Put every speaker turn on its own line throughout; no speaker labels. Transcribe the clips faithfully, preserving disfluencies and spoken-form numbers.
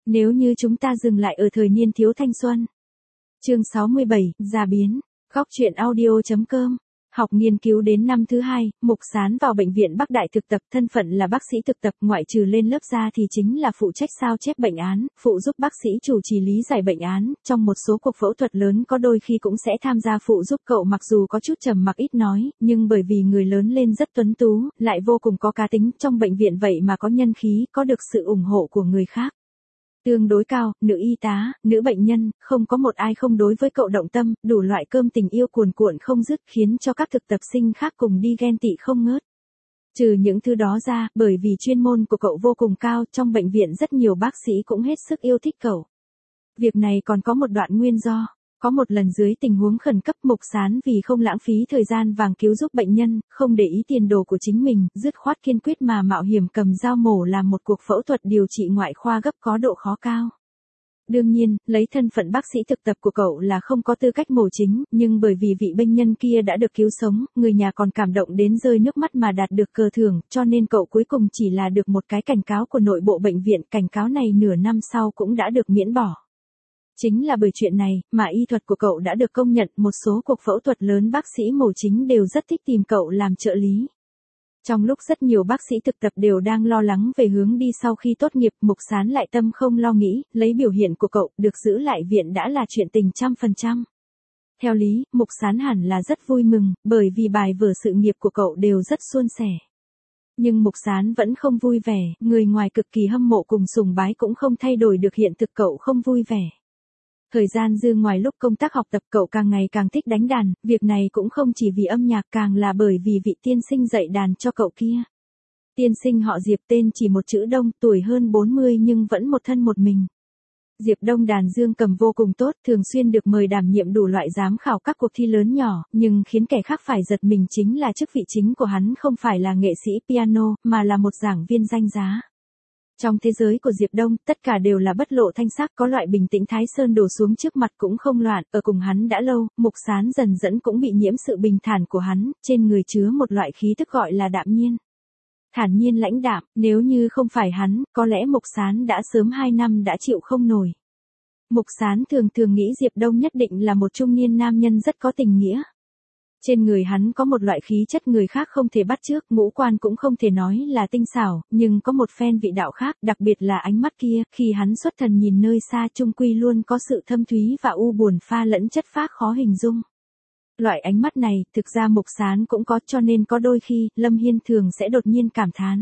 Nếu như chúng ta dừng lại ở thời niên thiếu thanh xuân. Chương sáu mươi bảy, già biến. Góc truyện audio chấm com. Học nghiên cứu đến năm thứ hai, Mục Sán vào bệnh viện Bắc Đại thực tập, thân phận là bác sĩ thực tập, ngoại trừ lên lớp ra thì chính là phụ trách sao chép bệnh án, phụ giúp bác sĩ chủ trì lý giải bệnh án, trong một số cuộc phẫu thuật lớn có đôi khi cũng sẽ tham gia phụ giúp cậu, mặc dù có chút trầm mặc ít nói, nhưng bởi vì người lớn lên rất tuấn tú, lại vô cùng có cá tính, trong bệnh viện vậy mà có nhân khí, có được sự ủng hộ của người khác tương đối cao, nữ y tá, nữ bệnh nhân, không có một ai không đối với cậu động tâm, đủ loại cơm tình yêu cuồn cuộn không dứt khiến cho các thực tập sinh khác cùng đi ghen tị không ngớt. Trừ những thứ đó ra, bởi vì chuyên môn của cậu vô cùng cao, trong bệnh viện rất nhiều bác sĩ cũng hết sức yêu thích cậu. Việc này còn có một đoạn nguyên do. Có một lần dưới tình huống khẩn cấp, Mục Sán vì không lãng phí thời gian vàng cứu giúp bệnh nhân, không để ý tiền đồ của chính mình, dứt khoát kiên quyết mà mạo hiểm cầm dao mổ làm một cuộc phẫu thuật điều trị ngoại khoa gấp có độ khó cao. Đương nhiên, lấy thân phận bác sĩ thực tập của cậu là không có tư cách mổ chính, nhưng bởi vì vị bệnh nhân kia đã được cứu sống, người nhà còn cảm động đến rơi nước mắt mà đạt được cờ thưởng, cho nên cậu cuối cùng chỉ là được một cái cảnh cáo của nội bộ bệnh viện, cảnh cáo này nửa năm sau cũng đã được miễn bỏ. Chính là bởi chuyện này, mà y thuật của cậu đã được công nhận, một số cuộc phẫu thuật lớn bác sĩ mổ chính đều rất thích tìm cậu làm trợ lý. Trong lúc rất nhiều bác sĩ thực tập đều đang lo lắng về hướng đi sau khi tốt nghiệp, Mục Sán lại tâm không lo nghĩ, lấy biểu hiện của cậu, được giữ lại viện đã là chuyện tình trăm phần trăm. Theo lý, Mục Sán hẳn là rất vui mừng, bởi vì bài vở sự nghiệp của cậu đều rất suôn sẻ. Nhưng Mục Sán vẫn không vui vẻ, người ngoài cực kỳ hâm mộ cùng sùng bái cũng không thay đổi được hiện thực cậu không vui vẻ. Thời gian dư ngoài lúc công tác học tập, cậu càng ngày càng thích đánh đàn, việc này cũng không chỉ vì âm nhạc, càng là bởi vì vị tiên sinh dạy đàn cho cậu kia. Tiên sinh họ Diệp, tên chỉ một chữ Đông, tuổi hơn bốn mươi nhưng vẫn một thân một mình. Diệp Đông đàn dương cầm vô cùng tốt, thường xuyên được mời đảm nhiệm đủ loại giám khảo các cuộc thi lớn nhỏ, nhưng khiến kẻ khác phải giật mình chính là chức vị chính của hắn không phải là nghệ sĩ piano, mà là một giảng viên danh giá. Trong thế giới của Diệp Đông, tất cả đều là bất lộ thanh sắc, có loại bình tĩnh Thái Sơn đổ xuống trước mặt cũng không loạn, ở cùng hắn đã lâu, Mục Sán dần dần cũng bị nhiễm sự bình thản của hắn, trên người chứa một loại khí tức gọi là đạm nhiên. Thản nhiên lãnh đạm, nếu như không phải hắn, có lẽ Mục Sán đã sớm hai năm đã chịu không nổi. Mục Sán thường thường nghĩ Diệp Đông nhất định là một trung niên nam nhân rất có tình nghĩa. Trên người hắn có một loại khí chất người khác không thể bắt chước, ngũ quan cũng không thể nói là tinh xảo, nhưng có một phen vị đạo khác, đặc biệt là ánh mắt kia, khi hắn xuất thần nhìn nơi xa chung quy luôn có sự thâm thúy và u buồn pha lẫn chất phác khó hình dung. Loại ánh mắt này, thực ra Mục Sán cũng có, cho nên có đôi khi, Lâm Hiên thường sẽ đột nhiên cảm thán.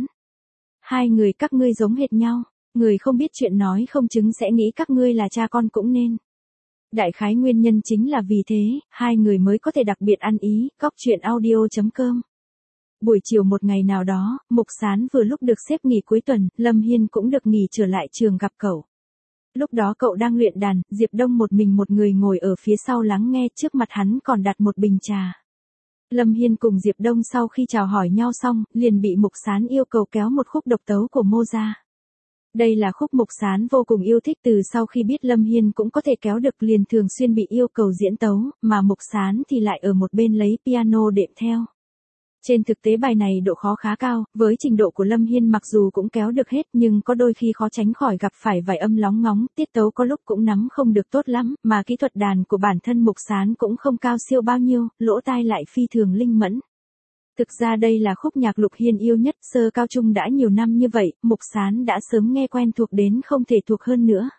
Hai người các ngươi giống hệt nhau, người không biết chuyện nói không chứng sẽ nghĩ các ngươi là cha con cũng nên. Đại khái nguyên nhân chính là vì thế, hai người mới có thể đặc biệt ăn ý, góc truyện audio chấm com. Buổi chiều một ngày nào đó, Mục Sán vừa lúc được xếp nghỉ cuối tuần, Lâm Hiên cũng được nghỉ trở lại trường gặp cậu. Lúc đó cậu đang luyện đàn, Diệp Đông một mình một người ngồi ở phía sau lắng nghe, trước mặt hắn còn đặt một bình trà. Lâm Hiên cùng Diệp Đông sau khi chào hỏi nhau xong, liền bị Mục Sán yêu cầu kéo một khúc độc tấu của Mozart. Đây là khúc Mục Sán vô cùng yêu thích, từ sau khi biết Lâm Hiên cũng có thể kéo được liền thường xuyên bị yêu cầu diễn tấu, mà Mục Sán thì lại ở một bên lấy piano đệm theo. Trên thực tế bài này độ khó khá cao, với trình độ của Lâm Hiên mặc dù cũng kéo được hết nhưng có đôi khi khó tránh khỏi gặp phải vài âm lóng ngóng, tiết tấu có lúc cũng nắm không được tốt lắm, mà kỹ thuật đàn của bản thân Mục Sán cũng không cao siêu bao nhiêu, lỗ tai lại phi thường linh mẫn. Thực ra đây là khúc nhạc Lục Hiên yêu nhất, sơ cao trung đã nhiều năm như vậy, Mục Sán đã sớm nghe quen thuộc đến không thể thuộc hơn nữa.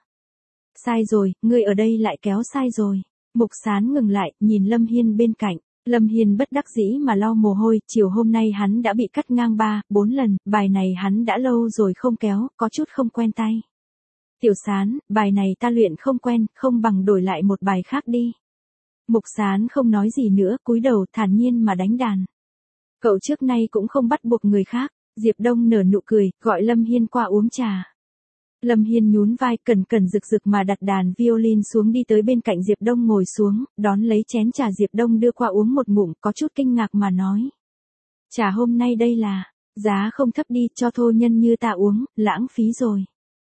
Sai rồi, ngươi ở đây lại kéo sai rồi. Mục Sán ngừng lại, nhìn Lâm Hiên bên cạnh. Lâm Hiên bất đắc dĩ mà lau mồ hôi, chiều hôm nay hắn đã bị cắt ngang ba, bốn lần, bài này hắn đã lâu rồi không kéo, có chút không quen tay. Tiểu Sán, bài này ta luyện không quen, không bằng đổi lại một bài khác đi. Mục Sán không nói gì nữa, cúi đầu thản nhiên mà đánh đàn. Cậu trước nay cũng không bắt buộc người khác, Diệp Đông nở nụ cười, gọi Lâm Hiên qua uống trà. Lâm Hiên nhún vai, cẩn cẩn rực rực mà đặt đàn violin xuống, đi tới bên cạnh Diệp Đông ngồi xuống, đón lấy chén trà Diệp Đông đưa qua uống một ngụm, có chút kinh ngạc mà nói. Trà hôm nay đây là, giá không thấp đi, cho thô nhân như ta uống, lãng phí rồi.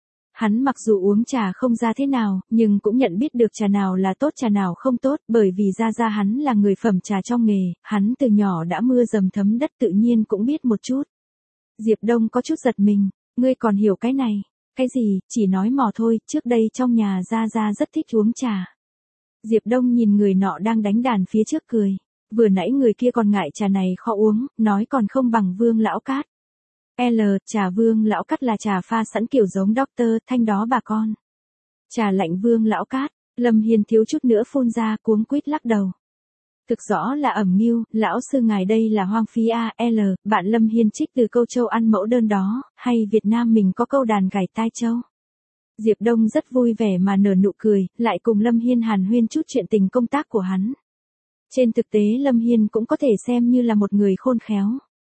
Hắn mặc dù uống trà không ra thế nào, nhưng cũng nhận biết được trà nào là tốt trà nào không tốt, bởi vì ra ra hắn là người phẩm trà trong nghề, hắn từ nhỏ đã mưa dầm thấm đất tự nhiên cũng biết một chút. Diệp Đông có chút giật mình, ngươi còn hiểu cái này. Cái gì, chỉ nói mò thôi, trước đây trong nhà Gia Gia rất thích uống trà. Diệp Đông nhìn người nọ đang đánh đàn phía trước cười. Vừa nãy người kia còn ngại trà này khó uống, nói còn không bằng Vương Lão Cát. L, trà Vương Lão Cát là trà pha sẵn kiểu giống Doctor Thanh đó bà con. Trà lạnh Vương Lão Cát, Lâm Hiên thiếu chút nữa phun ra cuống quýt lắc đầu. Thực rõ là ẩm mưu, lão sư ngài đây là hoang phí a, L, bạn Lâm Hiên trích từ câu châu ăn mẫu đơn đó, hay Việt Nam mình có câu đàn gảy tai châu. Diệp Đông rất vui vẻ mà nở nụ cười, lại cùng Lâm Hiên hàn huyên chút chuyện tình công tác của hắn. Trên thực tế Lâm Hiên cũng có thể xem như là một người khôn khéo.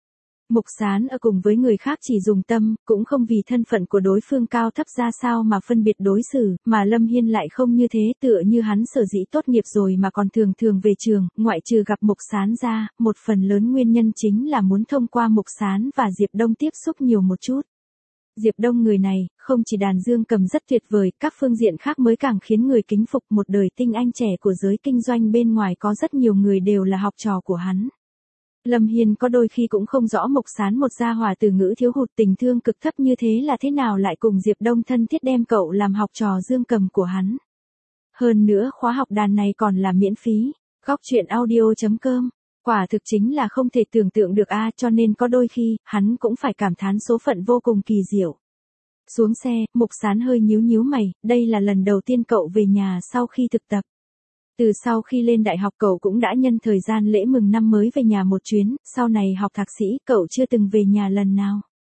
Mục Sán ở cùng với người khác chỉ dùng tâm, cũng không vì thân phận của đối phương cao thấp ra sao mà phân biệt đối xử, mà Lâm Hiên lại không như thế, tựa như hắn sở dĩ tốt nghiệp rồi mà còn thường thường về trường, ngoại trừ gặp Mục Sán ra, một phần lớn nguyên nhân chính là muốn thông qua Mục Sán và Diệp Đông tiếp xúc nhiều một chút. Diệp Đông người này, không chỉ đàn dương cầm rất tuyệt vời, các phương diện khác mới càng khiến người kính phục, một đời tinh anh trẻ của giới kinh doanh bên ngoài có rất nhiều người đều là học trò của hắn. Lâm Hiên có đôi khi cũng không rõ Mục Sán một gia hỏa từ ngữ thiếu hụt tình thương cực thấp như thế là thế nào lại cùng Diệp Đông thân thiết đem cậu làm học trò dương cầm của hắn. Hơn nữa khóa học đàn này còn là miễn phí. Góc truyện audio chấm com. Quả thực chính là không thể tưởng tượng được a, cho nên có đôi khi, hắn cũng phải cảm thán số phận vô cùng kỳ diệu. Xuống xe, Mục Sán hơi nhíu nhíu mày, đây là lần đầu tiên cậu về nhà sau khi thực tập. Từ sau khi lên đại học cậu cũng đã nhân thời gian lễ mừng năm mới về nhà một chuyến, sau này học thạc sĩ cậu chưa từng về nhà lần nào.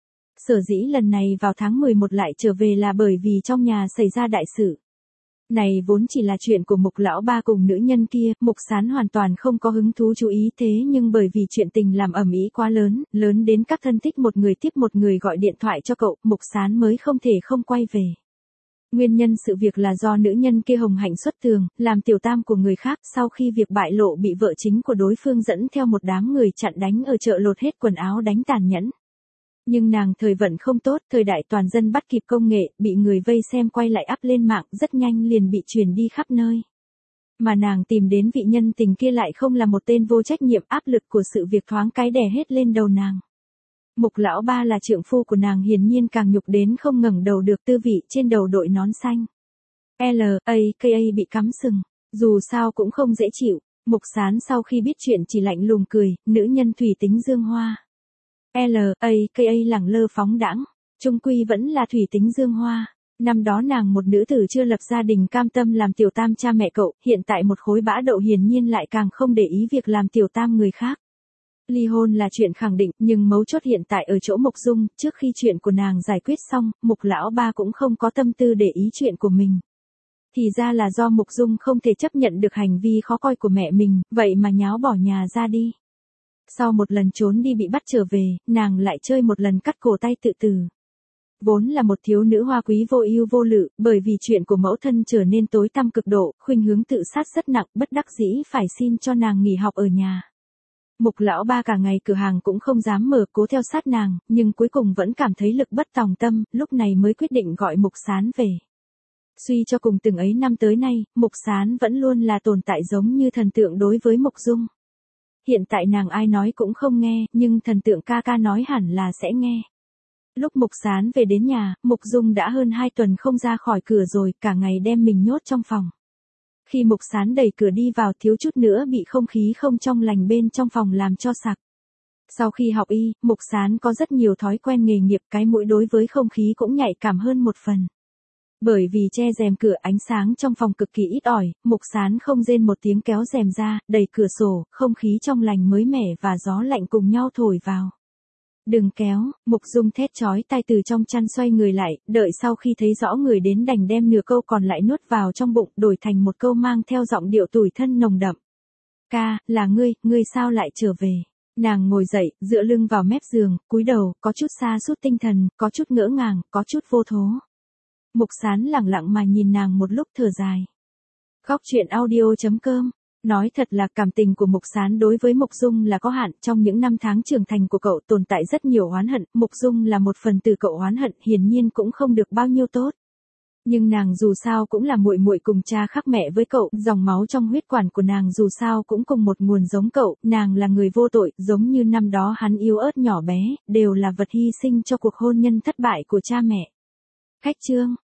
Sở dĩ lần này vào tháng mười một lại trở về là bởi vì trong nhà xảy ra đại sự. Này vốn chỉ là chuyện của Mục lão ba cùng nữ nhân kia, Mục Sán hoàn toàn không có hứng thú chú ý, thế nhưng bởi vì chuyện tình làm ầm ĩ quá lớn, lớn đến các thân thích một người tiếp một người gọi điện thoại cho cậu, Mục Sán mới không thể không quay về. Nguyên nhân sự việc là do nữ nhân kia hồng hạnh xuất tường, làm tiểu tam của người khác, sau khi việc bại lộ bị vợ chính của đối phương dẫn theo một đám người chặn đánh ở chợ lột hết quần áo đánh tàn nhẫn. Nhưng nàng thời vận không tốt, thời đại toàn dân bắt kịp công nghệ, bị người vây xem quay lại up lên mạng, rất nhanh liền bị truyền đi khắp nơi. Mà nàng tìm đến vị nhân tình kia lại không là một tên vô trách nhiệm, áp lực của sự việc thoáng cái đè hết lên đầu nàng. Mục lão ba là trượng phu của nàng hiển nhiên càng nhục đến không ngẩng đầu được, tư vị trên đầu đội nón xanh. L, A, K A bị cắm sừng, dù sao cũng không dễ chịu. Mục Sán sau khi biết chuyện chỉ lạnh lùng cười, nữ nhân thủy tính dương hoa. L, A, K A lẳng lơ phóng đãng, chung quy vẫn là thủy tính dương hoa. Năm đó nàng một nữ tử chưa lập gia đình cam tâm làm tiểu tam cha mẹ cậu, hiện tại một khối bã đậu hiển nhiên lại càng không để ý việc làm tiểu tam người khác. Ly hôn là chuyện khẳng định, nhưng mấu chốt hiện tại ở chỗ Mục Dung, trước khi chuyện của nàng giải quyết xong, Mục lão ba cũng không có tâm tư để ý chuyện của mình. Thì ra là do Mục Dung không thể chấp nhận được hành vi khó coi của mẹ mình, vậy mà nháo bỏ nhà ra đi. Sau một lần trốn đi bị bắt trở về, nàng lại chơi một lần cắt cổ tay tự tử. Vốn là một thiếu nữ hoa quý vô ưu vô lự, bởi vì chuyện của mẫu thân trở nên tối tăm cực độ, khuynh hướng tự sát rất nặng, bất đắc dĩ phải xin cho nàng nghỉ học ở nhà. Mục lão ba cả ngày cửa hàng cũng không dám mở, cố theo sát nàng, nhưng cuối cùng vẫn cảm thấy lực bất tòng tâm, lúc này mới quyết định gọi Mục Sán về. Suy cho cùng từng ấy năm tới nay, Mục Sán vẫn luôn là tồn tại giống như thần tượng đối với Mục Dung. Hiện tại nàng ai nói cũng không nghe, nhưng thần tượng ca ca nói hẳn là sẽ nghe. Lúc Mục Sán về đến nhà, Mục Dung đã hơn hai tuần không ra khỏi cửa rồi, cả ngày đem mình nhốt trong phòng. Khi Mục Sán đẩy cửa đi vào thiếu chút nữa bị không khí không trong lành bên trong phòng làm cho sặc. Sau khi học y, Mục Sán có rất nhiều thói quen nghề nghiệp, cái mũi đối với không khí cũng nhạy cảm hơn một phần. Bởi vì che rèm cửa ánh sáng trong phòng cực kỳ ít ỏi, Mục Sán không rên một tiếng kéo rèm ra, đẩy cửa sổ, không khí trong lành mới mẻ và gió lạnh cùng nhau thổi vào. Đừng kéo, Mục Dung thét chói tai từ trong chăn xoay người lại, đợi sau khi thấy rõ người đến đành đem nửa câu còn lại nuốt vào trong bụng, đổi thành một câu mang theo giọng điệu tủi thân nồng đậm. Ca, là ngươi, ngươi sao lại trở về? Nàng ngồi dậy, dựa lưng vào mép giường, cúi đầu, có chút sa sút tinh thần, có chút ngỡ ngàng, có chút vô thố. Mục Sán lẳng lặng mà nhìn nàng một lúc thở dài. Góc truyện audio chấm com. Nói thật là cảm tình của Mục Sán đối với Mục Dung là có hạn, trong những năm tháng trưởng thành của cậu tồn tại rất nhiều oán hận, Mục Dung là một phần từ cậu oán hận, hiển nhiên cũng không được bao nhiêu tốt. Nhưng nàng dù sao cũng là muội muội cùng cha khác mẹ với cậu, dòng máu trong huyết quản của nàng dù sao cũng cùng một nguồn giống cậu, nàng là người vô tội, giống như năm đó hắn yếu ớt nhỏ bé, đều là vật hy sinh cho cuộc hôn nhân thất bại của cha mẹ. Khách chương.